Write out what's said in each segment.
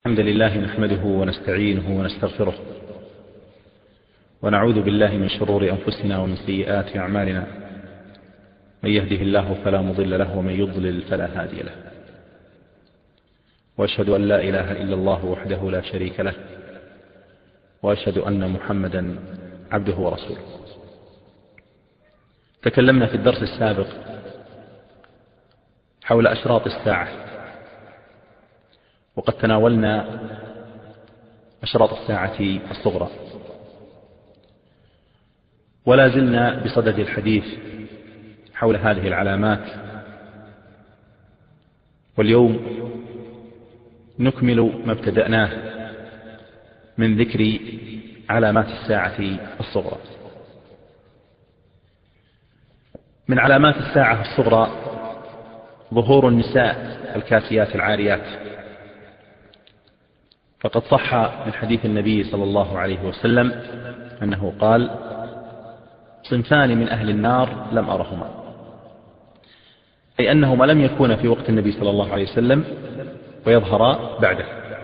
الحمد لله نحمده ونستعينه ونستغفره ونعوذ بالله من شرور أنفسنا ومن سيئات أعمالنا. من يهده الله فلا مضل له ومن يضلل فلا هادي له، وأشهد أن لا إله إلا الله وحده لا شريك له، وأشهد أن محمدا عبده ورسوله. تكلمنا في الدرس السابق حول أشراط الساعة، وقد تناولنا أشراط الساعة الصغرى، ولا زلنا بصدد الحديث حول هذه العلامات. واليوم نكمل ما ابتدأناه من ذكر علامات الساعة الصغرى. من علامات الساعة الصغرى ظهور النساء الكاسيات العاريات، فقد صح من حديث النبي صلى الله عليه وسلم أنه قال: صنفان من أهل النار لم أرهما، أي أنهما لم يكونا في وقت النبي صلى الله عليه وسلم ويظهرا بعده.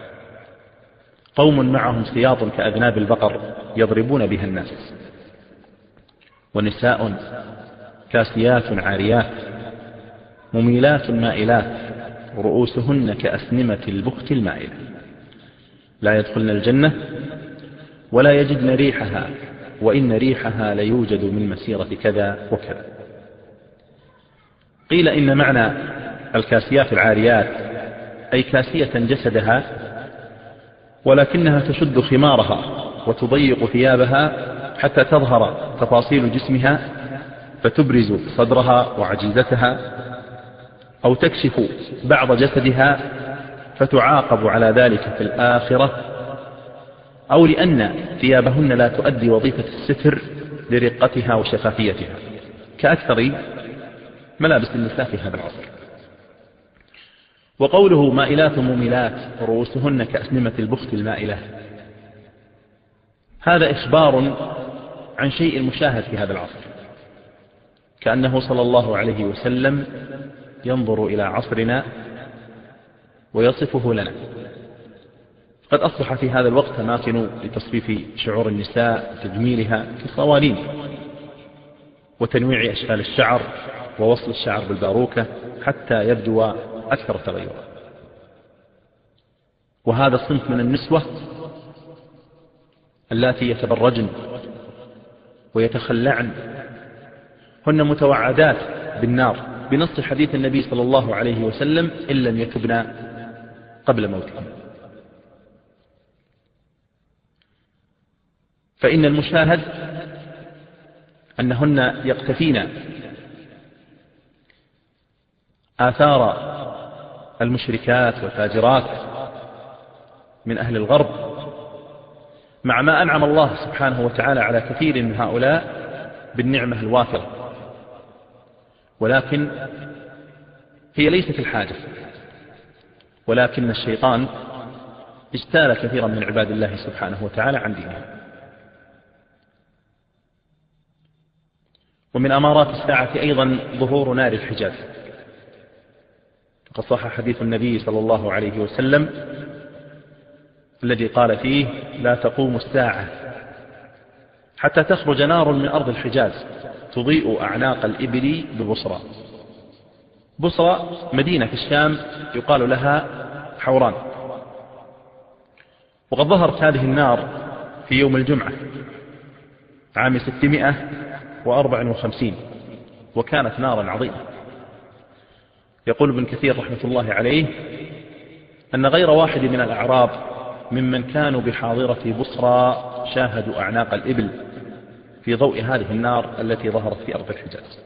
قوم معهم سياط كأذناب البقر يضربون بها الناس، ونساء كاسيات عاريات مميلات مائلات رؤوسهن كأسنمة البخت المائلة، لا يدخلن الجنة ولا يجدن ريحها، وإن ريحها ليوجد من مسيرة كذا وكذا. قيل إن معنى الكاسيات العاريات أي كاسية جسدها ولكنها تشد خمارها وتضيق ثيابها حتى تظهر تفاصيل جسمها فتبرز صدرها وعجيزتها، أو تكشف بعض جسدها فتعاقب على ذلك في الآخرة، أو لأن ثيابهن لا تؤدي وظيفة الستر لرقتها وشفافيتها كأكثر ملابس النساء في هذا العصر. وقوله مائلات مميلات رؤوسهن كأسنمة البخت المائلة، هذا إخبار عن شيء مشاهد في هذا العصر، كأنه صلى الله عليه وسلم ينظر إلى عصرنا ويصفه لنا. قد أصبح في هذا الوقت أماكن لتصفيف شعور النساء وتجميلها كالصوالين وتنويع أشكال الشعر ووصل الشعر بالباروكة حتى يبدو أكثر تغيرا. وهذا الصنف من النسوة اللاتي يتبرجن ويتخلعن هن متوعدات بالنار بنص حديث النبي صلى الله عليه وسلم: إن لم يتبن قبل موتهن. فإن المشاهد أنهن يقتفين آثار المشركات والفاجرات من أهل الغرب، مع ما أنعم الله سبحانه وتعالى على كثير من هؤلاء بالنعمة الوافرة، ولكن هي ليست الحاجة، ولكن الشيطان اجتال كثيرا من عباد الله سبحانه وتعالى عن دينه. ومن أمارات الساعة أيضا ظهور نار الحجاز، فقد صح حديث النبي صلى الله عليه وسلم الذي قال فيه: لا تقوم الساعة حتى تخرج نار من أرض الحجاز تضيء أعناق الإبل ببصرى. بصرى مدينة في الشام يقال لها حوران. وقد ظهرت هذه النار في يوم الجمعة عام 654، وكانت نارا عظيمة. يقول ابن كثير رحمة الله عليه أن غير واحد من الأعراب ممن كانوا بحاضرة بصرى شاهدوا أعناق الإبل في ضوء هذه النار التي ظهرت في أرض الحجاز.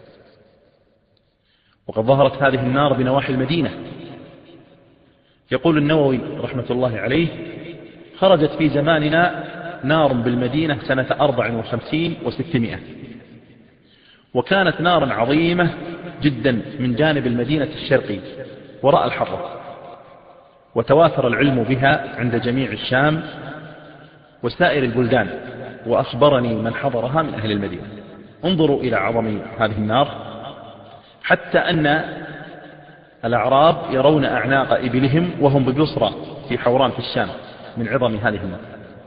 وقد ظهرت هذه النار بنواحي المدينة. يقول النووي رحمة الله عليه: خرجت في زماننا نار بالمدينة سنة 54 و600، وكانت نارا عظيمة جدا من جانب المدينة الشرقي وراء الحرة، وتواتر العلم بها عند جميع الشام وسائر البلدان، وأخبرني من حضرها من أهل المدينة. انظروا إلى عظم هذه النار، حتى أن الأعراب يرون أعناق إبلهم وهم ببصرى في حوران في الشام من عظم هذه النار.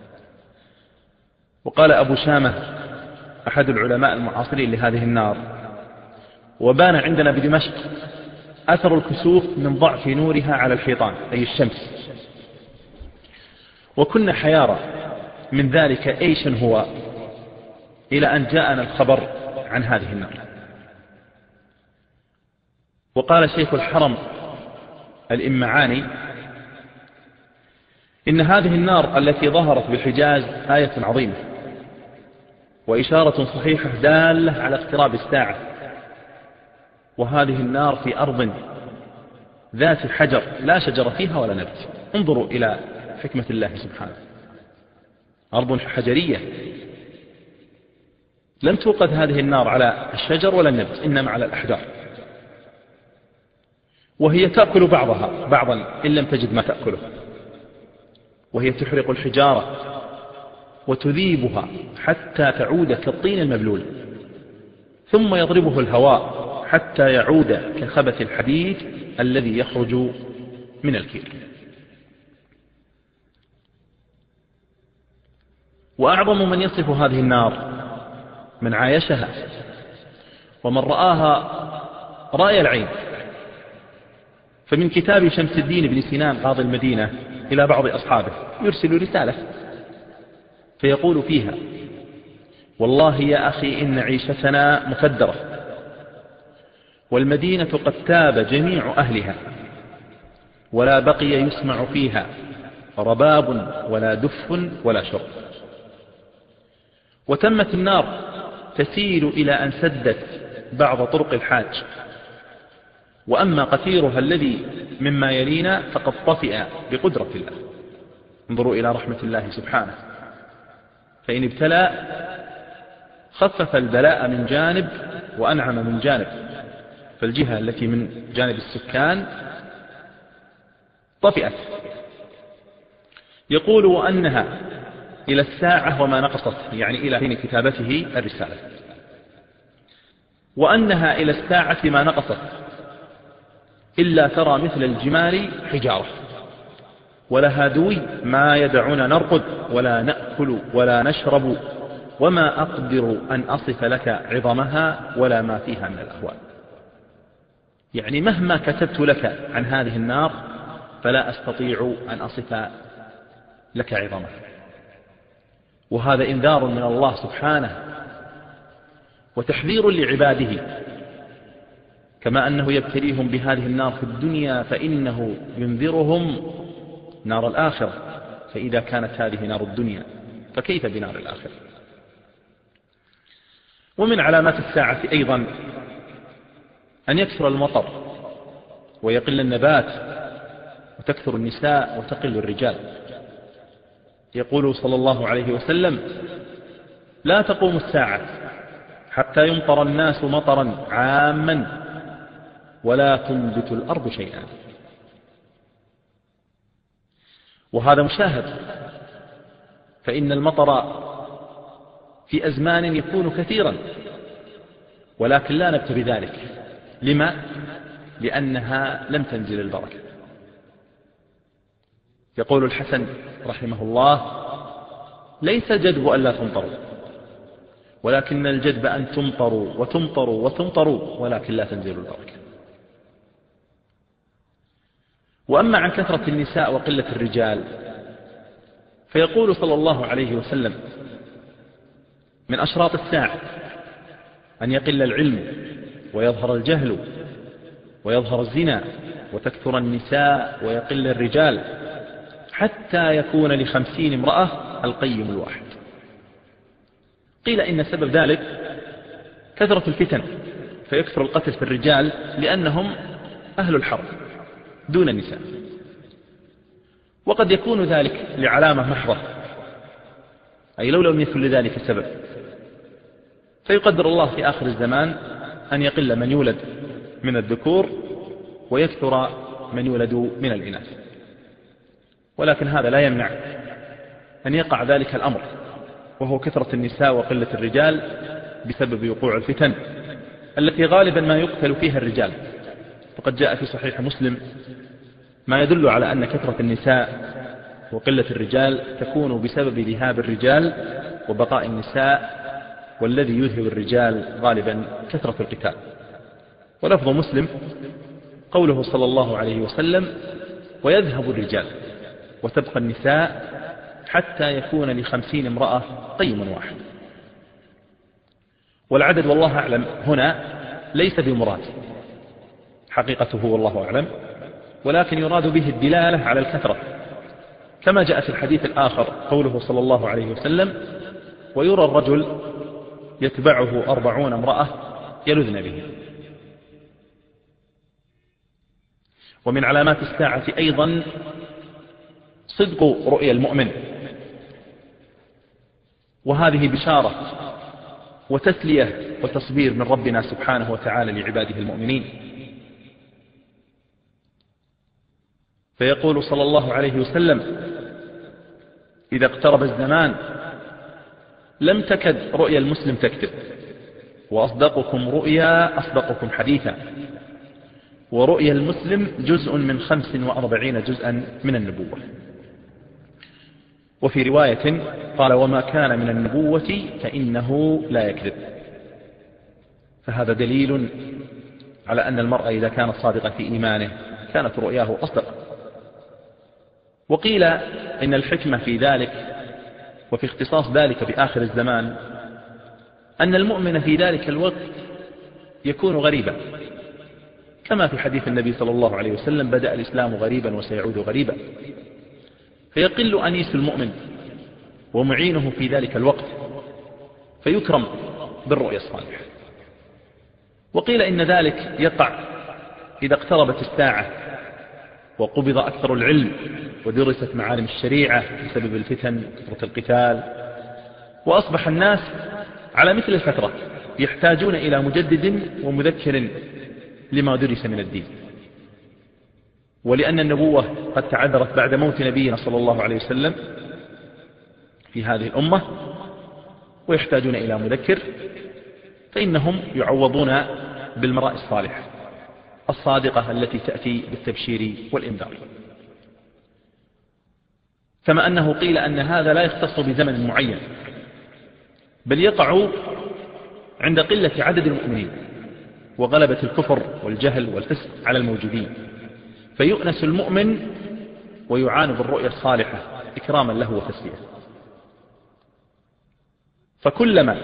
وقال أبو شامة أحد العلماء المعاصرين لهذه النار: وبان عندنا بدمشق أثر الكسوف من ضعف نورها على الحيطان أي الشمس، وكنا حيارى من ذلك أيش هو، إلى أن جاءنا الخبر عن هذه النار. وقال شيخ الحرم الإمعاني: إن هذه النار التي ظهرت بالحجاز آية عظيمة وإشارة صحيحة دالة على اقتراب الساعة، وهذه النار في أرض ذات حجر لا شجر فيها ولا نبت. انظروا إلى حكمة الله سبحانه، أرض حجرية لم توقد هذه النار على الشجر ولا النبت، إنما على الأحجار، وهي تأكل بعضها بعضا إن لم تجد ما تأكله، وهي تحرق الحجارة وتذيبها حتى تعود كالطين المبلول، ثم يضربه الهواء حتى يعود كخبث الحديد الذي يخرج من الكير. وأعظم من يصف هذه النار من عايشها ومن رآها رأي العين. فمن كتاب شمس الدين بن سنان قاضي المدينة إلى بعض أصحابه يرسل رسالة فيقول فيها: والله يا أخي إن عيشتنا مكدرة، والمدينة قد تاب جميع أهلها، ولا بقي يسمع فيها رباب ولا دف ولا شرب، وتمت النار تسيل إلى أن سدت بعض طرق الحاج، وأما قتيرها الذي مما يلينا فقد طفئ بقدرة الله. انظروا إلى رحمة الله سبحانه، فإن ابتلى خفف البلاء من جانب وأنعم من جانب، فالجهة التي من جانب السكان طفئت. يقول: وأنها إلى الساعة وما نقصت، يعني إلى حين كتابته الرسالة، وأنها إلى الساعة ما نقصت إلا ترى مثل الجمال حجارة، ولها دوي ما يدعون نرقد ولا نأكل ولا نشرب، وما أقدر أن أصف لك عظمها ولا ما فيها من الأهوال. يعني مهما كتبت لك عن هذه النار فلا أستطيع أن أصف لك عظمها. وهذا إنذار من الله سبحانه وتحذير لعباده، كما أنه يبتليهم بهذه النار في الدنيا فإنه ينذرهم نار الآخرة، فإذا كانت هذه نار الدنيا فكيف بنار الآخرة. ومن علامات الساعة أيضا أن يكثر المطر ويقل النبات وتكثر النساء وتقل الرجال. يقول صلى الله عليه وسلم: لا تقوم الساعة حتى يمطر الناس مطرا عاما ولا تنبت الأرض شيئا. وهذا مشاهد، فإن المطر في أزمان يكون كثيرا ولكن لا نبت بذلك. لما؟ لأنها لم تنزل البركة. يقول الحسن رحمه الله: ليس الجدب أن لا تمطروا، ولكن الجدب أن تمطروا وتمطروا وتمطروا ولكن لا تنزل البركة. وأما عن كثرة النساء وقلة الرجال فيقول صلى الله عليه وسلم: من أشراط الساعة أن يقل العلم ويظهر الجهل ويظهر الزنا وتكثر النساء ويقل الرجال، حتى يكون ل50 امرأة القيم الواحد. قيل إن سبب ذلك كثرة الفتن، فيكثر القتل في الرجال لأنهم أهل الحرب دون النساء، وقد يكون ذلك لعلامة محضة، أي لو لم يكن لذلك سبب، فيقدر الله في آخر الزمان أن يقل من يولد من الذكور ويكثر من يولد من الإناث. ولكن هذا لا يمنع أن يقع ذلك الأمر، وهو كثرة النساء وقلة الرجال بسبب وقوع الفتن التي غالبا ما يقتل فيها الرجال، فقد جاء في صحيح مسلم ما يدل على أن كثرة النساء وقلة الرجال تكون بسبب ذهاب الرجال وبقاء النساء، والذي يذهب الرجال غالبا كثرة القتال. ولفظ مسلم قوله صلى الله عليه وسلم: ويذهب الرجال وتبقى النساء حتى يكون ل50 امرأة قيم واحد. والعدد والله أعلم هنا ليس بمراد حقيقته والله أعلم، ولكن يراد به الدلالة على الكثرة، كما جاء في الحديث الآخر قوله صلى الله عليه وسلم: ويرى الرجل يتبعه 40 امرأة يلذن به. ومن علامات الساعة أيضا صدق رؤيا المؤمن، وهذه بشارة وتسلية وتصبير من ربنا سبحانه وتعالى لعباده المؤمنين. فيقول صلى الله عليه وسلم: إذا اقترب الزمان لم تكد رؤيا المسلم تكذب، وأصدقكم رؤيا أصدقكم حديثا، ورؤيا المسلم جزء من 45 جزءا من النبوة. وفي رواية قال: وما كان من النبوة فإنه لا يكذب. فهذا دليل على أن المرء إذا كان صادقا في إيمانه كانت رؤياه أصدق. وقيل إن الحكمة في ذلك وفي اختصاص ذلك بآخر الزمان أن المؤمن في ذلك الوقت يكون غريبا، كما في حديث النبي صلى الله عليه وسلم: بدأ الإسلام غريبا وسيعود غريبا. فيقل أنيس المؤمن ومعينه في ذلك الوقت، فيكرم بالرؤيا الصالحة. وقيل إن ذلك يقع إذا اقتربت الساعة وقبض أكثر العلم ودرست معالم الشريعة بسبب الفتن وكثرة القتال، وأصبح الناس على مثل الفترة يحتاجون إلى مجدد ومذكر لما درس من الدين. ولأن النبوة قد تعذرت بعد موت نبينا صلى الله عليه وسلم في هذه الأمة ويحتاجون إلى مذكر، فإنهم يعوضون بالمراء الصالحة الصادقة التي تأتي بالتبشير والإنذار. كما أنه قيل أن هذا لا يختص بزمن معين، بل يقع عند قلة عدد المؤمنين وغلبة الكفر والجهل والفسق على الموجودين، فيؤنس المؤمن ويعان بالرؤيا الصالحة إكراما له وتسلية. فكلما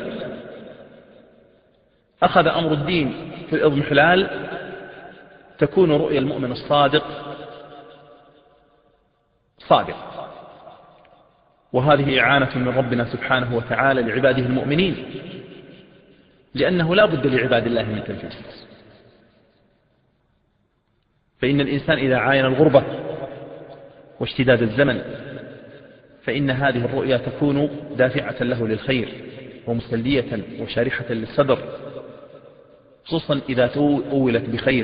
أخذ أمر الدين في الإضمحلال تكون رؤيا المؤمن الصادق صادق. وهذه إعانة من ربنا سبحانه وتعالى لعباده المؤمنين، لأنه لا بد لعباد الله من تنفيذ. فإن الإنسان إذا عاين الغربة واشتداد الزمن فإن هذه الرؤيا تكون دافعة له للخير ومسلية وشارحة للصدر، خصوصا إذا أولت بخير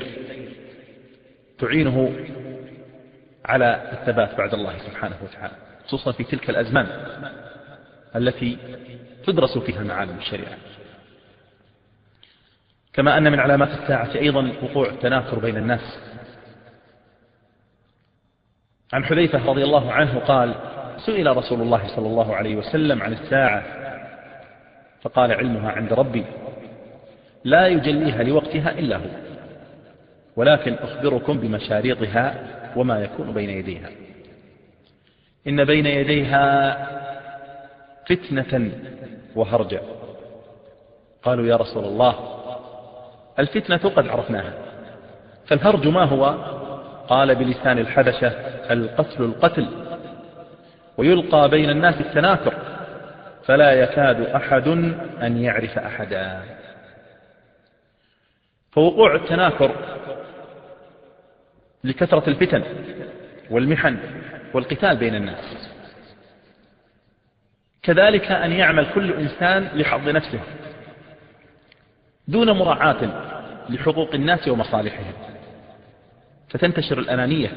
تعينه على الثبات بعد الله سبحانه وتعالى، خصوصا في تلك الأزمان التي تدرس فيها معالم الشريعة. كما أن من علامات الساعة أيضا وقوع التناكر بين الناس. عن حذيفة رضي الله عنه قال: سئل رسول الله صلى الله عليه وسلم عن الساعة فقال: علمها عند ربي لا يجليها لوقتها إلا هو، ولكن أخبركم بمشاريطها وما يكون بين يديها. إن بين يديها فتنة وهرجا. قالوا: يا رسول الله الفتنة قد عرفناها، فالهرج ما هو؟ قال: بلسان الحبشة القتل، ويلقى بين الناس التناكر فلا يكاد أحد أن يعرف أحدا. فوقوع التناكر لكثرة الفتن والمحن والقتال بين الناس. كذلك أن يعمل كل إنسان لحظ نفسه دون مراعاة لحقوق الناس ومصالحهم، فتنتشر الأنانية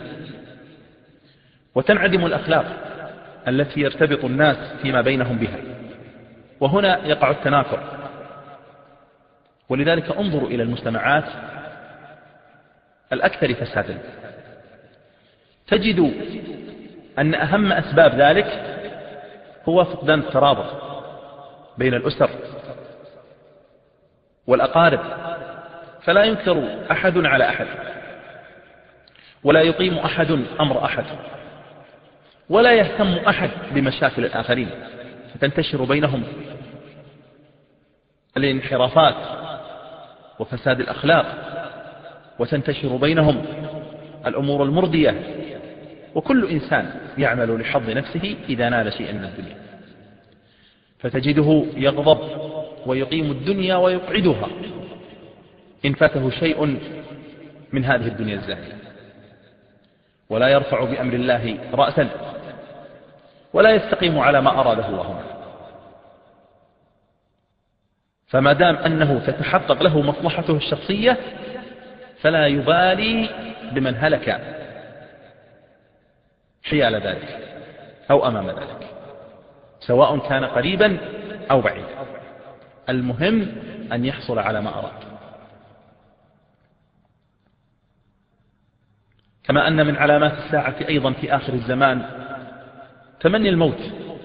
وتنعدم الأخلاق التي يرتبط الناس فيما بينهم بها، وهنا يقع التناكر. ولذلك انظروا إلى المجتمعات الأكثر فسادا. تجد أن أهم أسباب ذلك هو فقدان الترابط بين الأسر والأقارب، فلا ينكر أحد على أحد، ولا يقيم أحد أمر أحد، ولا يهتم أحد بمشاكل الآخرين، فتنتشر بينهم الانحرافات وفساد الأخلاق، وتنتشر بينهم الأمور المردية، وكل إنسان يعمل لحظ نفسه إذا نال شيئا من الدنيا، فتجده يغضب ويقيم الدنيا ويقعدها إن فاته شيء من هذه الدنيا الزاهية، ولا يرفع بأمر الله رأسا، ولا يستقيم على ما أراده الله. فما دام أنه تتحقق له مصلحته الشخصية فلا يبالي بمن هلك حيال ذلك أو أمام ذلك، سواء كان قريبا أو بعيدا، المهم أن يحصل على ما أراد. كما أن من علامات الساعة أيضا في آخر الزمان تمني الموت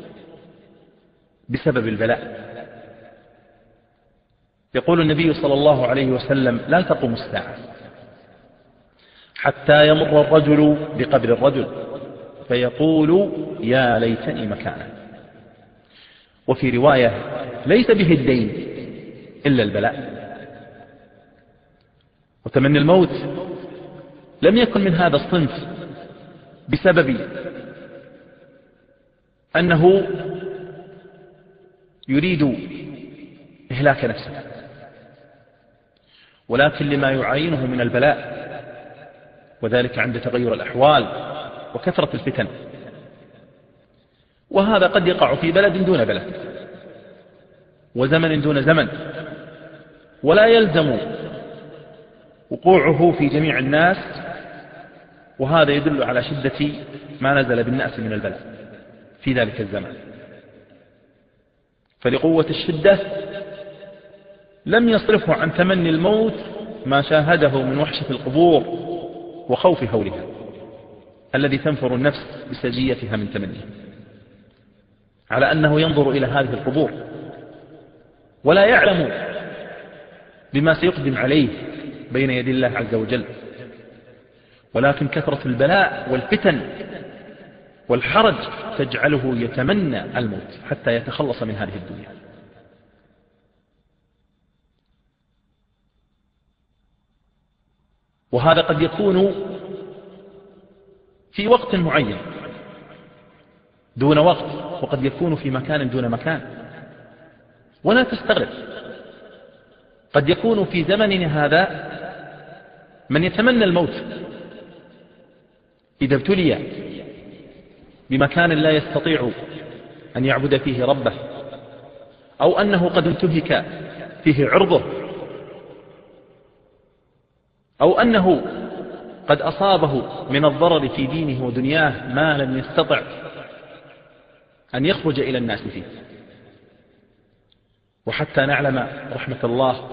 بسبب البلاء. يقول النبي صلى الله عليه وسلم: لا تقوم الساعة حتى يمر الرجل بقبر الرجل فيقول: يا ليتني مكانه. وفي رواية: ليس به الدين إلا البلاء. وتمني الموت لم يكن من هذا الصنف بسبب أنه يريد إهلاك نفسه، ولكن لما يعاينه من البلاء، وذلك عند تغير الأحوال وكثرة الفتن. وهذا قد يقع في بلد دون بلد، وزمن دون زمن، ولا يلزم وقوعه في جميع الناس، وهذا يدل على شدة ما نزل بالناس من البلاء في ذلك الزمان. فلقوة الشدة لم يصرفه عن تمني الموت ما شاهده من وحشة القبور وخوف هولها الذي تنفر النفس بسجيتها من تمنيه، على أنه ينظر إلى هذه القبور ولا يعلم بما سيقدم عليه بين يدي الله عز وجل، ولكن كثرة البلاء والفتن والحرج تجعله يتمنى الموت حتى يتخلص من هذه الدنيا. وهذا قد يكون في وقت معين دون وقت، وقد يكون في مكان دون مكان، ولا تستغرب. قد يكون في زمننا هذا من يتمنى الموت إذا ابتلي بمكان لا يستطيع أن يعبد فيه ربه، أو أنه قد انتهك فيه عرضه، أو أنه قد أصابه من الضرر في دينه ودنياه ما لم يستطع أن يخرج إلى الناس فيه. وحتى نعلم رحمة الله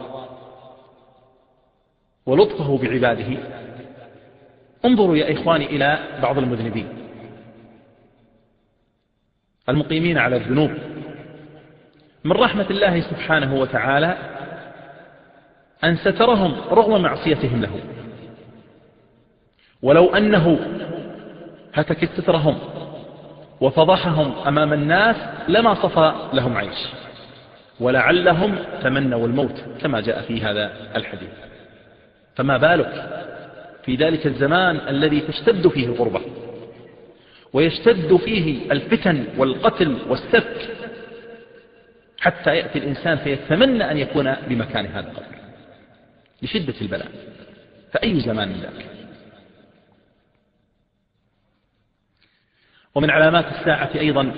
ولطفه بعباده، انظروا يا إخواني إلى بعض المذنبين المقيمين على الذنوب. من رحمة الله سبحانه وتعالى أن سترهم رغم معصيتهم له، ولو أنه هتك سترهم وفضحهم أمام الناس لما صفى لهم عيش، ولعلهم تمنوا الموت كما جاء في هذا الحديث. فما بالك في ذلك الزمان الذي تشتد فيه الغربة ويشتد فيه الفتن والقتل والسفك، حتى يأتي الإنسان فيتمنى أن يكون بمكان هذا القبر لشدة البلاء. فأي زمان ذاك. ومن علامات الساعة أيضا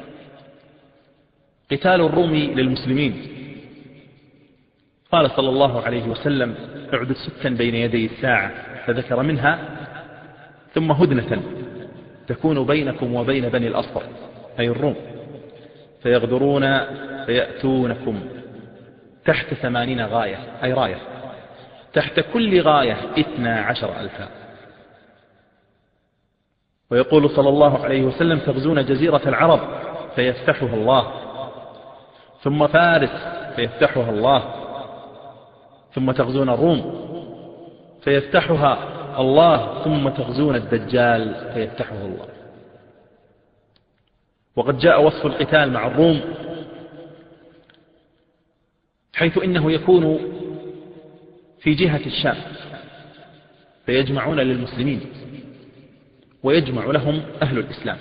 قتال الروم للمسلمين. قال صلى الله عليه وسلم: اعدد 6 بين يدي الساعة، فذكر منها: ثم هدنة تكون بينكم وبين بني الأصفر أي الروم، فيغدرون فيأتونكم تحت 80 غاية أي راية، تحت كل غاية 12,000. ويقول صلى الله عليه وسلم: تغزون جزيرة العرب فيفتحها الله، ثم فارس فيفتحها الله، ثم تغزون الروم فيفتحها الله، ثم تغزون الدجال فيفتحه الله. وقد جاء وصف القتال مع الروم حيث إنه يكون في جهة الشام فيجمعون للمسلمين ويجمع لهم أهل الإسلام،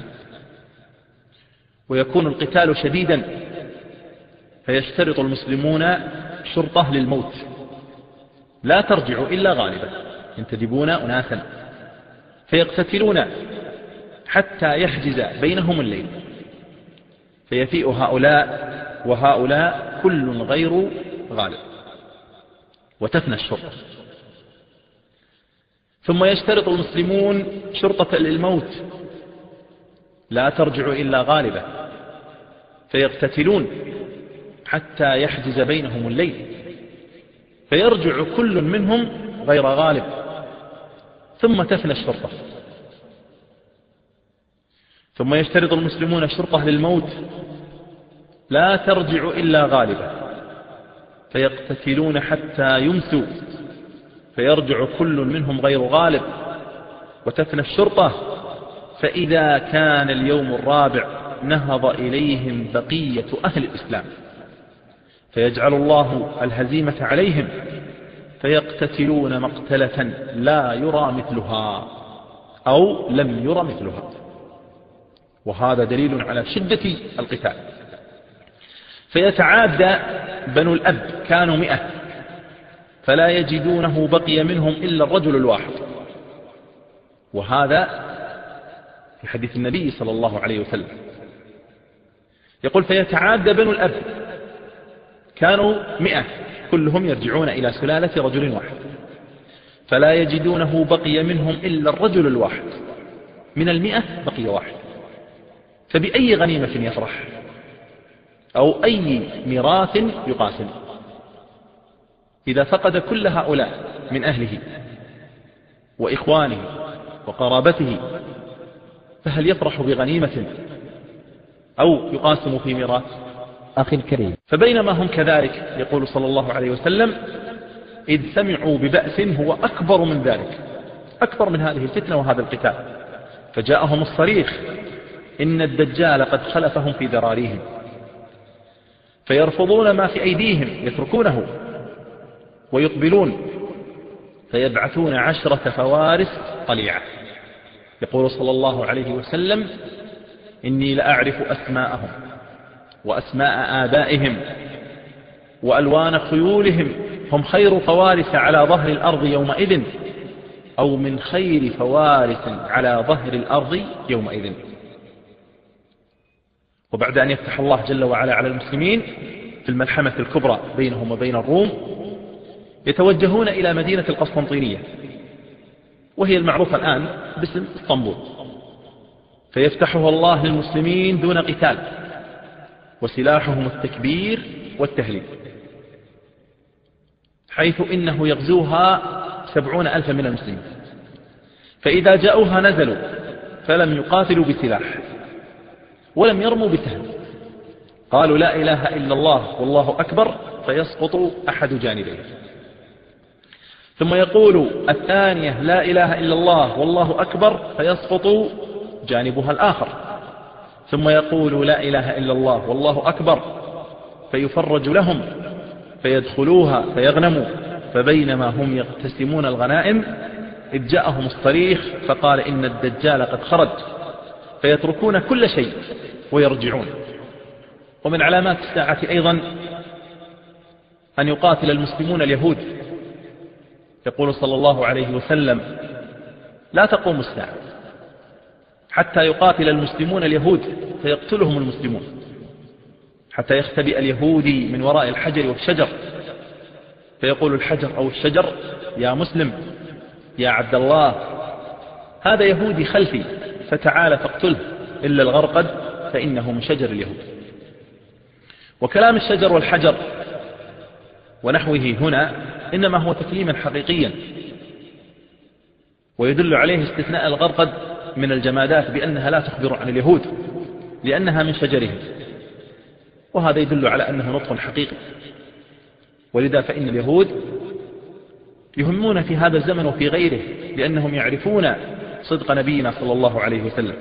ويكون القتال شديدا فيشترط المسلمون شرطة للموت لا ترجع إلا غالبا، ينتدبون أناسا فيقتتلون حتى يحجز بينهم الليل، فيفيء هؤلاء وهؤلاء كل غير غالب وتفنى الشرطة. ثم يشترط المسلمون شرطة للموت لا ترجع إلا غالبة، فيقتتلون حتى يحجز بينهم الليل، فيرجع كل منهم غير غالب، ثم تفنى الشرطة. ثم يشترط المسلمون شرطة للموت لا ترجع إلا غالبة، فيقتتلون حتى يمسوا، فيرجع كل منهم غير غالب وتفنى الشرطة. فإذا كان اليوم الرابع نهض إليهم بقية أهل الإسلام، فيجعل الله الهزيمة عليهم، فيقتتلون مقتلة لا يرى مثلها أو لم يرى مثلها. وهذا دليل على شدة القتال. فيتعادى بنو الأب، كانوا 100 فلا يجدونه بقي منهم إلا الرجل الواحد، وهذا في حديث النبي صلى الله عليه وسلم. يقول: فيتعادى بنو الأب، كانوا 100 كلهم يرجعون إلى سلالة رجل واحد، فلا يجدونه بقي منهم إلا الرجل الواحد، من 100 بقي واحد، فبأي غنيمة يفرح أو أي ميراث يقاسم؟ إذا فقد كل هؤلاء من أهله وإخوانه وقرابته، فهل يفرح بغنيمة أو يقاسم في ميراث؟ أخي الكريم، فبينما هم كذلك يقول صلى الله عليه وسلم: إذ سمعوا ببأس هو أكبر من ذلك، أكبر من هذه الفتنة وهذا القتال، فجاءهم الصريخ: إن الدجال قد خلفهم في ذراريهم، فيرفضون ما في أيديهم يتركونه ويقبلون، فيبعثون 10 فوارس طليعة. يقول صلى الله عليه وسلم: إني لأعرف أسماءهم وأسماء آبائهم وألوان خيولهم، هم خير فوارس على ظهر الأرض يومئذ، أو من خير فوارس على ظهر الأرض يومئذ. وبعد أن يفتح الله جل وعلا على المسلمين في الملحمة الكبرى بينهم وبين الروم، يتوجهون إلى مدينة القسطنطينية، وهي المعروفة الآن باسم اسطنبول، فيفتحها الله للمسلمين دون قتال، وسلاحهم التكبير والتهليل، حيث إنه يغزوها 70,000 من المسلمين. فإذا جاءوها نزلوا فلم يقاتلوا بسلاح ولم يرموا بسهم، قالوا: لا إله إلا الله والله أكبر، فيسقط أحد جانبيه. ثم يقول الثانية: لا إله إلا الله والله أكبر، فيسقط جانبها الآخر. ثم يقول: لا إله إلا الله والله أكبر، فيفرج لهم فيدخلوها فيغنموا. فبينما هم يقتسمون الغنائم إذ جاءهم الصريخ فقال: إن الدجال قد خرج، فيتركون كل شيء ويرجعون. ومن علامات الساعة أيضا أن يقاتل المسلمون اليهود. يقول صلى الله عليه وسلم: لا تقوم الساعة حتى يقاتل المسلمون اليهود فيقتلهم المسلمون، حتى يختبئ اليهودي من وراء الحجر والشجر، فيقول الحجر أو الشجر: يا مسلم، يا عبد الله، هذا يهودي خلفي، فتعال فاقتله، إلا الغرقد فإنه من شجر اليهود. وكلام الشجر والحجر ونحوه هنا إنما هو تكليما حقيقيا، ويدل عليه استثناء الغرقد من الجمادات بأنها لا تخبر عن اليهود لأنها من شجرهم، وهذا يدل على أنه نطق حقيقي. ولذا فإن اليهود يهمون في هذا الزمن وفي غيره لأنهم يعرفون صدق نبينا صلى الله عليه وسلم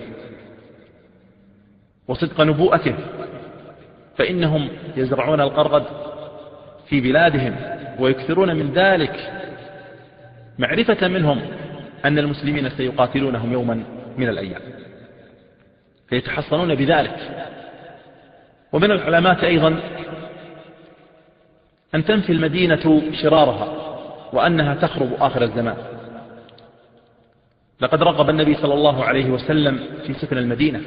وصدق نبوءته، فإنهم يزرعون القرغد في بلادهم ويكثرون من ذلك معرفة منهم أن المسلمين سيقاتلونهم يوما من الأيام، فيتحصنون بذلك. ومن العلامات أيضا أن تنفي المدينة شرارها وأنها تخرب آخر الزمان. لقد رغب النبي صلى الله عليه وسلم في سكن المدينة،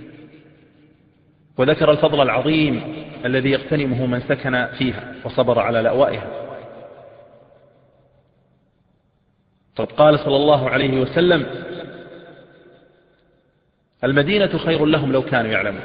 وذكر الفضل العظيم الذي يغتنمه من سكن فيها وصبر على لأوائها. قد قال صلى الله عليه وسلم: المدينة خير لهم لو كانوا يعلمون.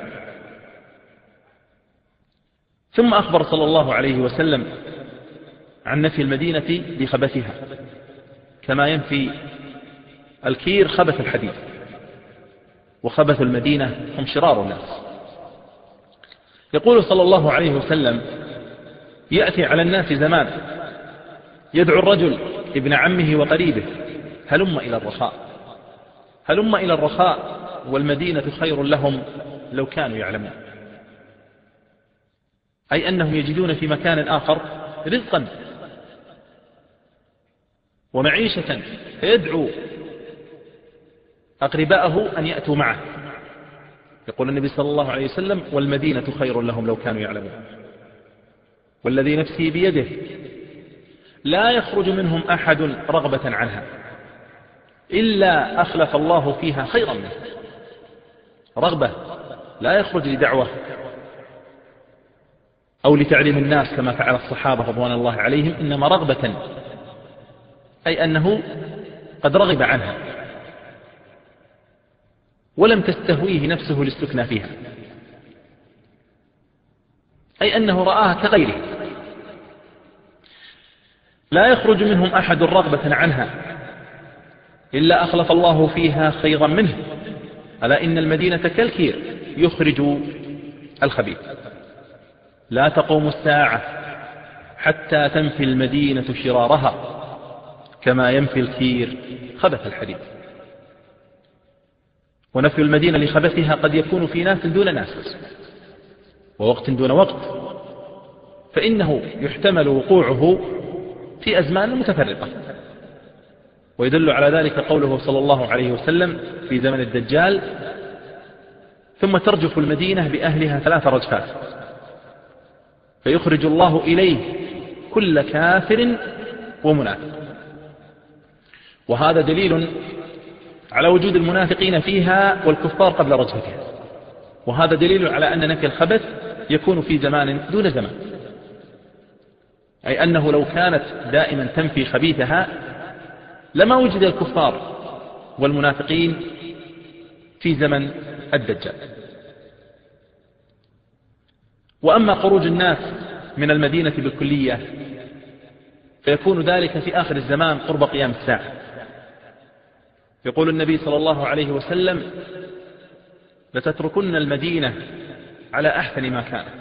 ثم أخبر صلى الله عليه وسلم عن نفي المدينة بخبثها كما ينفي الكير خبث الحديد، وخبث المدينة هم شرار الناس. يقول صلى الله عليه وسلم: يأتي على الناس زمان يدعو الرجل ابن عمه وقريبه هلم إلى الرخاء، هلم إلى الرخاء والمدينة خير لهم لو كانوا يعلمون، أي أنهم يجدون في مكان آخر رزقا ومعيشة، فيدعو أقرباءه أن يأتوا معه. يقول النبي صلى الله عليه وسلم: والمدينة خير لهم لو كانوا يعلمون. والذي نفسي بيده لا يخرج منهم أحد رغبة عنها إلا أخلف الله فيها خيرا منه. رغبة، لا يخرج لدعوة أو لتعليم الناس كما فعل الصحابة رضوان الله عليهم، إنما رغبة، أي أنه قد رغب عنها ولم تستهويه نفسه للسكنى فيها، أي أنه رآها كغيره. لا يخرج منهم أحد رغبة عنها إلا أخلف الله فيها خيرا منه. ألا إن المدينة كالكير يخرج الخبيث. لا تقوم الساعة حتى تنفي المدينة شرارها كما ينفي الكير خبث الحديد. ونفي المدينة لخبثها قد يكون في ناس دون ناس ووقت دون وقت، فإنه يحتمل وقوعه في أزمان متفرقة. ويدل على ذلك قوله صلى الله عليه وسلم في زمن الدجال: ثم ترجف المدينة بأهلها 3 رجفات فيخرج الله إليه كل كافر ومنافق. وهذا دليل على وجود المنافقين فيها والكفار قبل رجفتها، وهذا دليل على أن نفي الخبث يكون في زمان دون زمان، أي أنه لو كانت دائما تنفي خبيثها لما وجد الكفار والمنافقين في زمن الدجال. وأما خروج الناس من المدينة بالكلية فيكون ذلك في آخر الزمان قرب قيام الساعة. يقول النبي صلى الله عليه وسلم: لتتركن المدينة على أحسن ما كانت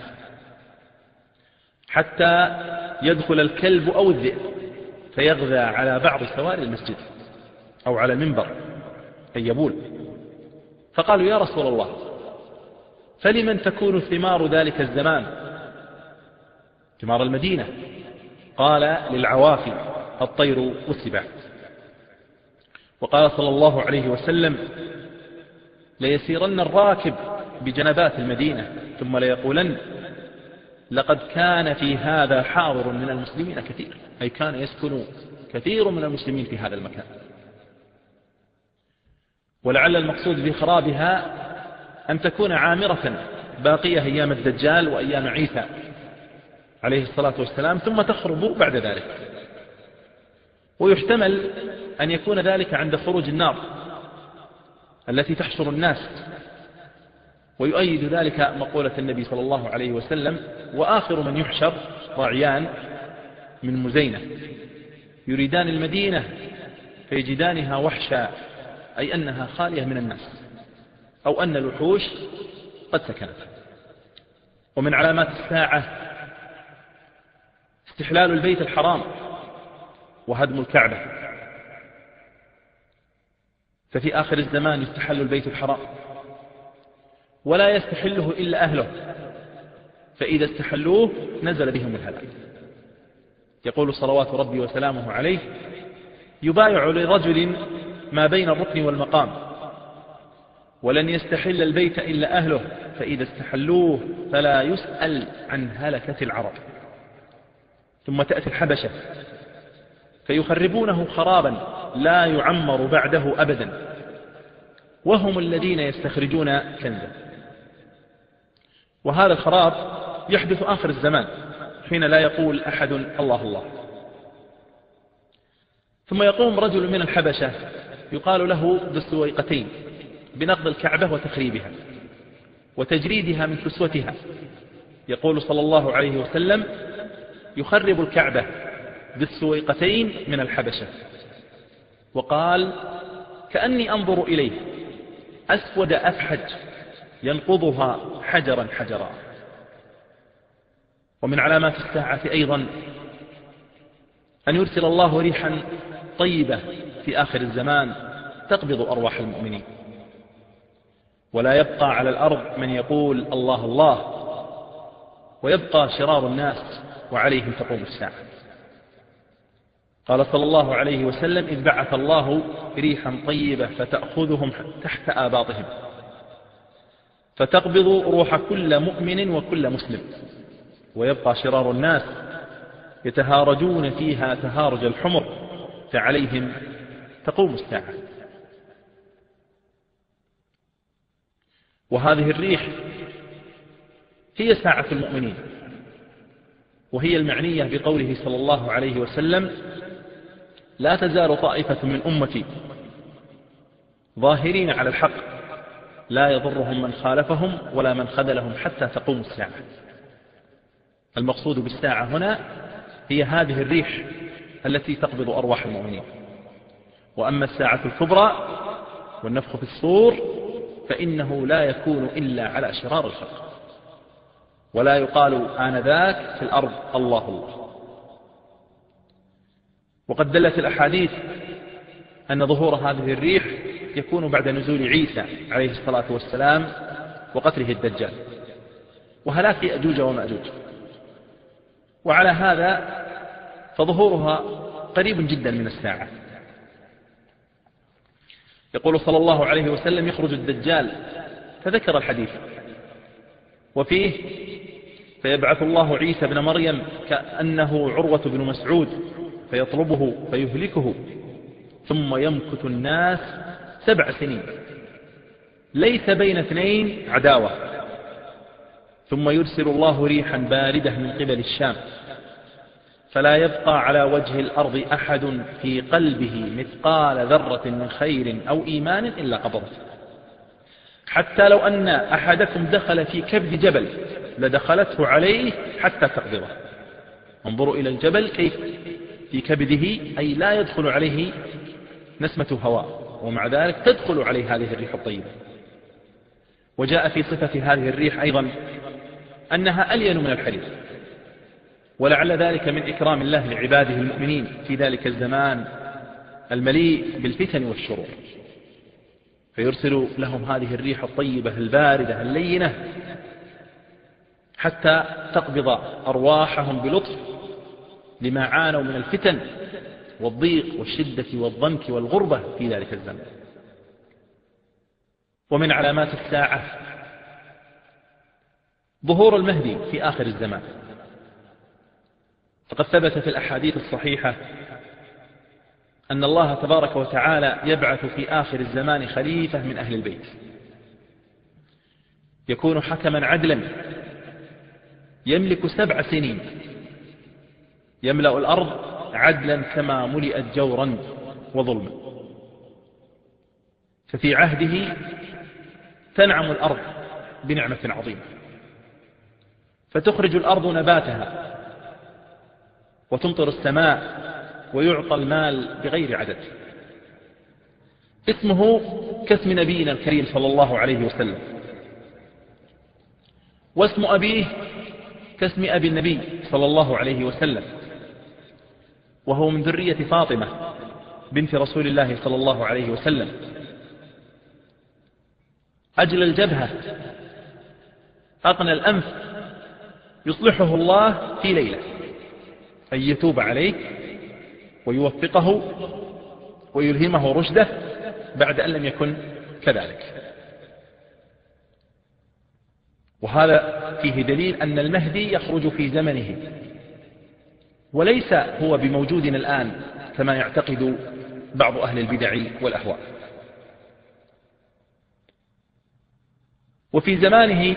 حتى يدخل الكلب أو الذئب فيغذى على بعض سواري المسجد أو على المنبر أي يبول. فقالوا: يا رسول الله، فلمن تكون ثمار ذلك الزمان، ثمار المدينة؟ قال: للعوافي، الطير والسباع. وقال صلى الله عليه وسلم: ليسيرن الراكب بجنبات المدينة ثم ليقولن لقد كان في هذا حاضر من المسلمين كثير، أي كان يسكن كثير من المسلمين في هذا المكان. ولعل المقصود بخرابها أن تكون عامرة باقية أيام الدجال وأيام عيسى عليه الصلاة والسلام ثم تخرب بعد ذلك. ويحتمل أن يكون ذلك عند خروج النار التي تحشر الناس، ويؤيد ذلك مقولة النبي صلى الله عليه وسلم: وآخر من يحشر راعيان من مزينة يريدان المدينة فيجدانها وحشا، أي أنها خالية من الناس، أو أن الوحوش قد سكنت. ومن علامات الساعة استحلال البيت الحرام وهدم الكعبة. ففي آخر الزمان يستحل البيت الحرام ولا يستحله إلا أهله، فإذا استحلوه نزل بهم الهلاك. يقول صلوات ربي وسلامه عليه: يبايع لرجل ما بين الركن والمقام، ولن يستحل البيت إلا أهله، فإذا استحلوه فلا يسأل عن هلكة العرب. ثم تأتي الحبشة فيخربونه خرابا لا يعمر بعده أبدا، وهم الذين يستخرجون كنزا. وهذا الخراب يحدث آخر الزمان حين لا يقول أحد الله الله. ثم يقوم رجل من الحبشة يقال له ذو السويقتين بنقض الكعبة وتخريبها وتجريدها من كسوتها. يقول صلى الله عليه وسلم: يخرب الكعبة بالسويقتين من الحبشة. وقال: كأني أنظر إليه أسود أفحج ينقضها حجرا حجرا. ومن علامات الساعة أيضا أن يرسل الله ريحا طيبة في آخر الزمان تقبض أرواح المؤمنين، ولا يبقى على الأرض من يقول الله الله، ويبقى شرار الناس وعليهم تقوم الساعة. قال صلى الله عليه وسلم: إذ بعث الله ريحا طيبة فتأخذهم تحت آباطهم فتقبض روح كل مؤمن وكل مسلم، ويبقى شرار الناس يتهارجون فيها تهارج الحمر فعليهم تقوم الساعة. وهذه الريح هي ساعة المؤمنين، وهي المعنية بقوله صلى الله عليه وسلم: لا تزال طائفة من أمتي ظاهرين على الحق لا يضرهم من خالفهم ولا من خذلهم حتى تقوم الساعة. المقصود بالساعة هنا هي هذه الريح التي تقبض أرواح المؤمنين. وأما الساعة الكبرى والنفخ في الصور فإنه لا يكون إلا على شرار الخلق، ولا يقال آنذاك في الأرض الله الله. وقد دلت الأحاديث أن ظهور هذه الريح يكون بعد نزول عيسى عليه الصلاة والسلام وقتله الدجال وهلاك يأجوج ومأجوج. وعلى هذا فظهورها قريب جدا من الساعة. يقول صلى الله عليه وسلم: يخرج الدجال، فذكر الحديث وفيه: فيبعث الله عيسى بن مريم كأنه عروة بن مسعود فيطلبه فيهلكه، ثم يمكث الناس 7 سنين ليس بين اثنين عداوة، ثم يرسل الله ريحا باردة من قبل الشام فلا يبقى على وجه الأرض أحد في قلبه مثقال ذرة من خير أو إيمان إلا قبضته، حتى لو أن أحدكم دخل في كبد جبل لدخلته عليه حتى تقبضه. انظروا إلى الجبل كيف في كبده، أي لا يدخل عليه نسمة هواء، ومع ذلك تدخل عليه هذه الريح الطيبة. وجاء في صفة هذه الريح أيضا أنها ألين من الحرير، ولعل ذلك من إكرام الله لعباده المؤمنين في ذلك الزمان المليء بالفتن والشرور، فيرسل لهم هذه الريح الطيبة الباردة اللينة حتى تقبض أرواحهم بلطف لما عانوا من الفتن والضيق والشدة والضنك والغربة في ذلك الزمان. ومن علامات الساعة ظهور المهدي في آخر الزمان، فقد ثبت في الأحاديث الصحيحة أن الله تبارك وتعالى يبعث في آخر الزمان خليفة من أهل البيت يكون حكما عدلا يملك 7 سنين يملأ الأرض عدلا كما ملئت جورا وظلما. ففي عهده تنعم الأرض بنعمة عظيمة، فتخرج الأرض نباتها وتمطر السماء ويعطى المال بغير عدد. اسمه كاسم نبينا الكريم صلى الله عليه وسلم، واسم أبيه كاسم أبي النبي صلى الله عليه وسلم، وهو من ذرية فاطمة بنت رسول الله صلى الله عليه وسلم. أجل الجبهة، أقنى الأنف، يصلحه الله في ليلة، أن يتوب عليه ويوفقه ويلهمه رشده بعد أن لم يكن كذلك. وهذا فيه دليل أن المهدي يخرج في زمنه، وليس هو بموجود الآن كما يعتقد بعض أهل البدع والأهواء. وفي زمانه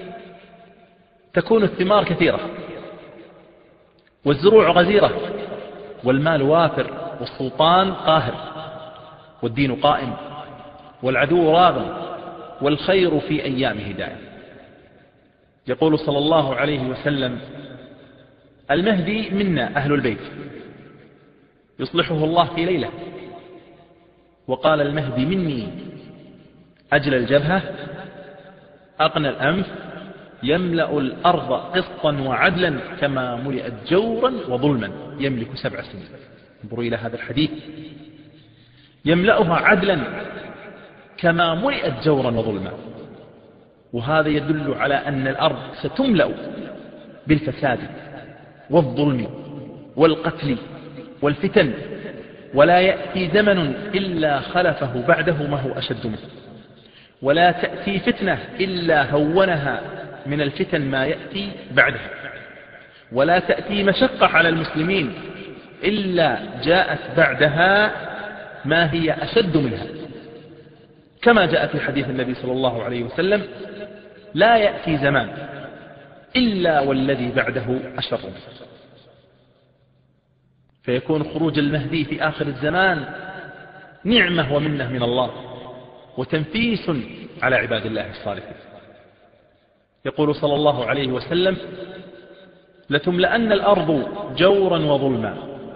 تكون الثمار كثيرة والزروع غزيرة والمال وافر والسلطان قاهر والدين قائم والعدو راغم والخير في أيامه دائم. يقول صلى الله عليه وسلم: المهدي منا أهل البيت يصلحه الله في ليلة. وقال: المهدي مني أجل الجبهة، أقنى الأنف، يملأ الأرض قسطا وعدلا كما ملئت جورا وظلما، يملك 7 سنين. انظروا إلى هذا الحديث، يملأها عدلا كما ملئت جورا وظلما. وهذا يدل على أن الأرض ستملأ بالفساد والظلم والقتل والفتن، ولا يأتي زمن إلا خلفه بعده ما هو أشد منه، ولا تأتي فتنة إلا هونها من الفتن ما يأتي بعدها، ولا تأتي مشقة على المسلمين إلا جاءت بعدها ما هي أشد منها، كما جاء في حديث النبي صلى الله عليه وسلم: لا يأتي زمان إلا والذي بعده أشر. فيكون خروج المهدي في آخر الزمان نعمة ومنة من الله وتنفيس على عباد الله الصالحين. يقول صلى الله عليه وسلم: لتملأن الأرض جورا وظلما،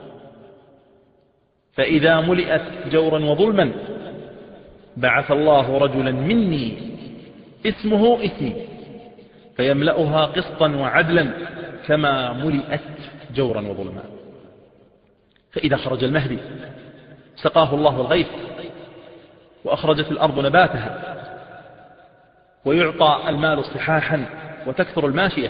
فإذا ملئت جورا وظلما بعث الله رجلا مني اسمه اسمي فيملأها قسطا وعدلا كما ملئت جورا وظلما. فإذا خرج المهدي سقاه الله الغيث وأخرجت الأرض نباتها ويعطى المال صحاحا وتكثر الماشية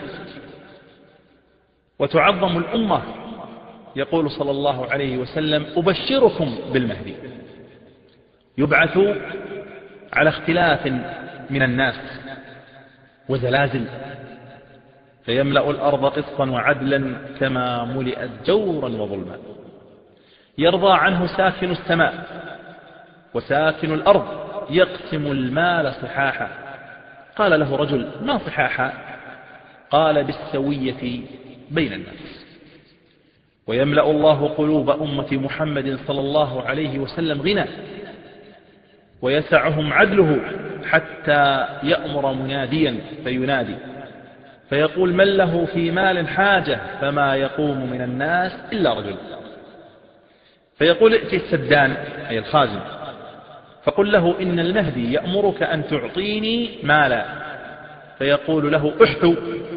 وتعظم الأمة. يقول صلى الله عليه وسلم: أبشركم بالمهدي يبعث على اختلاف من الناس وزلازل، فيملأ الأرض قسطا وعدلا كما ملئت جورا وظلما. يرضى عنه ساكن السماء وساكن الأرض، يقسم المال صحاحا. قال له رجل: ما صحاحا؟ قال: بالسوية بين الناس. ويملأ الله قلوب أمة محمد صلى الله عليه وسلم غنى، ويسعهم عدله حتى يأمر مناديا فينادي فيقول: من له في مال حاجة؟ فما يقوم من الناس إلا رجل. فيقول: ائت السدان أي الخازن فقل له: إن المهدي يأمرك أن تعطيني مالا. فيقول له: احثو،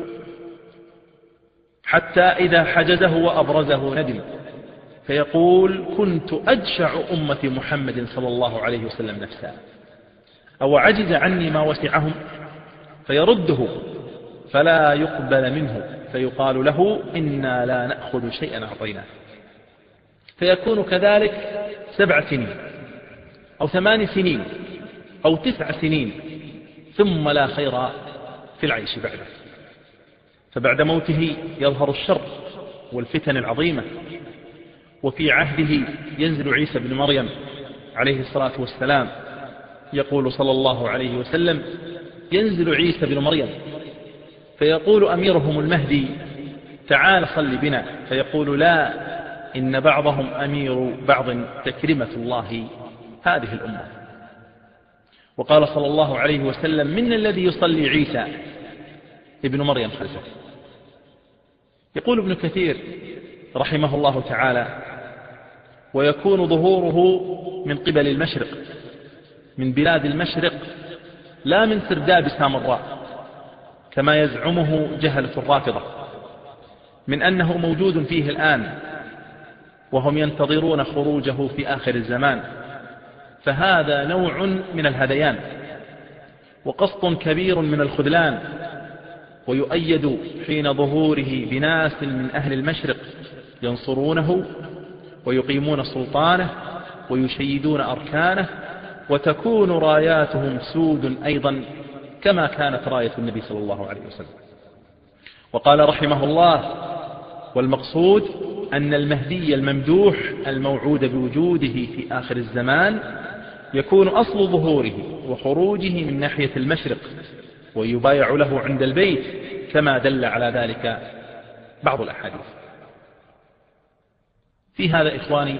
حتى إذا حجزه وأبرزه ندم فيقول: كنت أجشع أمة محمد صلى الله عليه وسلم نفسا، أو عجز عني ما وسعهم؟ فيرده فلا يقبل منه، فيقال له: إنا لا نأخذ شيئا أعطيناه. فيكون كذلك 7 سنين أو 8 سنين أو 9 سنين، ثم لا خير في العيش بعده. فبعد موته يظهر الشر والفتن العظيمة. وفي عهده ينزل عيسى بن مريم عليه الصلاة والسلام. يقول صلى الله عليه وسلم: ينزل عيسى بن مريم فيقول أميرهم المهدي: تعال صل بنا. فيقول: لا، إن بعضهم أمير بعض، تكرمة الله هذه الأمة. وقال صلى الله عليه وسلم: من الذي يصلي عيسى ابن مريم خلفه؟ يقول ابن كثير رحمه الله تعالى، ويكون ظهوره من قبل المشرق، من بلاد المشرق، لا من سرداب سامراء كما يزعمه جهلة الرافضة، من أنه موجود فيه الآن وهم ينتظرون خروجه في آخر الزمان. فهذا نوع من الهذيان وقسط كبير من الخذلان، ويؤيد حين ظهوره بناس من أهل المشرق ينصرونه ويقيمون سلطانه ويشيدون أركانه، وتكون راياتهم سود أيضا كما كانت راية النبي صلى الله عليه وسلم. وقال رحمه الله: والمقصود أن المهدي الممدوح الموعود بوجوده في آخر الزمان يكون أصل ظهوره وخروجه من ناحية المشرق، ويبايع له عند البيت كما دل على ذلك بعض الأحاديث. في هذا إخواني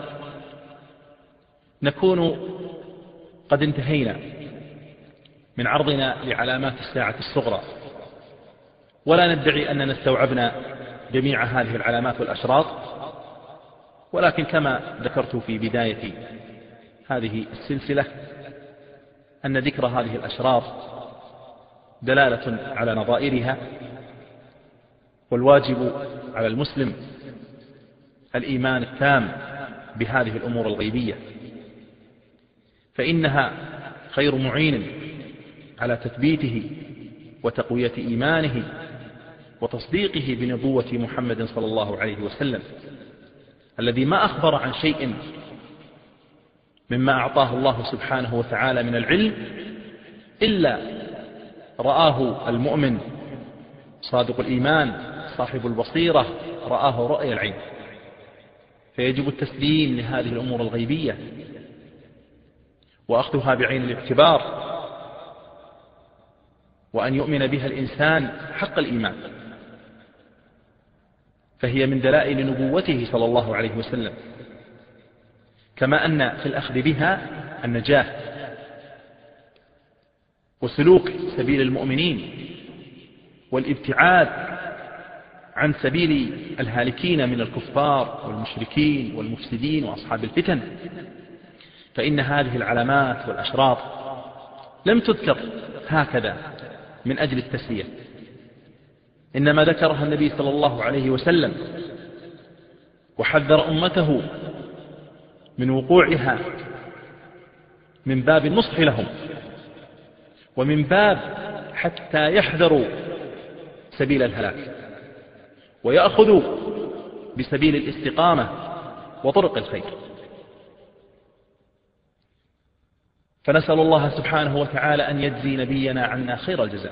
نكون قد انتهينا من عرضنا لعلامات الساعة الصغرى، ولا ندعي أننا استوعبنا جميع هذه العلامات والأشراط، ولكن كما ذكرت في بداية هذه السلسلة أن ذكر هذه الأشراط دلالة على نظائرها، والواجب على المسلم الإيمان التام بهذه الأمور الغيبية، فإنها خير معين على تثبيته وتقوية إيمانه وتصديقه بنبوة محمد صلى الله عليه وسلم، الذي ما أخبر عن شيء مما أعطاه الله سبحانه وتعالى من العلم إلا رآه المؤمن صادق الإيمان صاحب البصيرة، رآه رأي العين. فيجب التسليم لهذه الأمور الغيبية وأخذها بعين الاعتبار، وأن يؤمن بها الإنسان حق الإيمان، فهي من دلائل نبوته صلى الله عليه وسلم، كما أن في الأخذ بها النجاة وسلوك سبيل المؤمنين والابتعاد عن سبيل الهالكين من الكفار والمشركين والمفسدين وأصحاب الفتن. فإن هذه العلامات والأشراط لم تذكر هكذا من أجل التسلية، إنما ذكرها النبي صلى الله عليه وسلم وحذر أمته من وقوعها من باب النصح لهم، ومن باب حتى يحذروا سبيل الهلاك ويأخذوا بسبيل الاستقامة وطرق الخير. فنسأل الله سبحانه وتعالى أن يجزي نبينا عنا خير الجزاء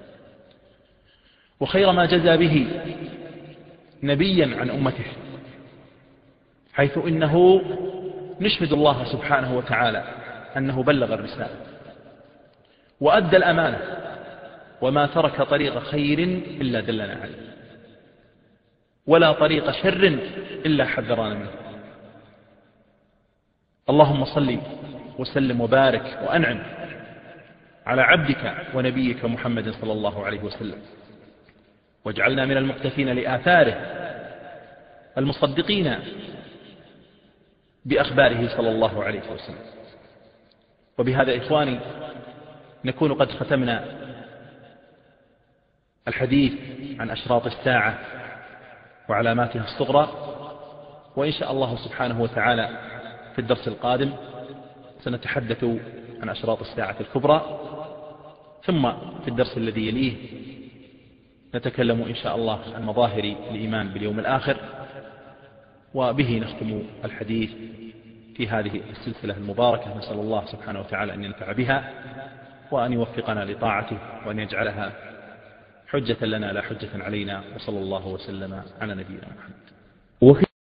وخير ما جزى به نبيا عن أمته، حيث إنه نشهد الله سبحانه وتعالى أنه بلغ الرسالة وأدى الأمانة، وما ترك طريق خير إلا دلنا عليه، ولا طريق شر إلا حذرنا منه. اللهم صل وسلم وبارك وأنعم على عبدك ونبيك محمد صلى الله عليه وسلم، واجعلنا من المقتفين لآثاره المصدقين بأخباره صلى الله عليه وسلم. وبهذا إخواني نكون قد ختمنا الحديث عن أشراط الساعة وعلاماتها الصغرى، وإن شاء الله سبحانه وتعالى في الدرس القادم سنتحدث عن أشراط الساعة الكبرى، ثم في الدرس الذي يليه نتكلم إن شاء الله عن مظاهر الإيمان باليوم الآخر، وبه نختم الحديث في هذه السلسلة المباركة. نسأل الله سبحانه وتعالى أن ينفع بها وأن يوفقنا لطاعته وأن يجعلها حجة لنا لا حجة علينا، وصلى الله وسلم على نبينا محمد.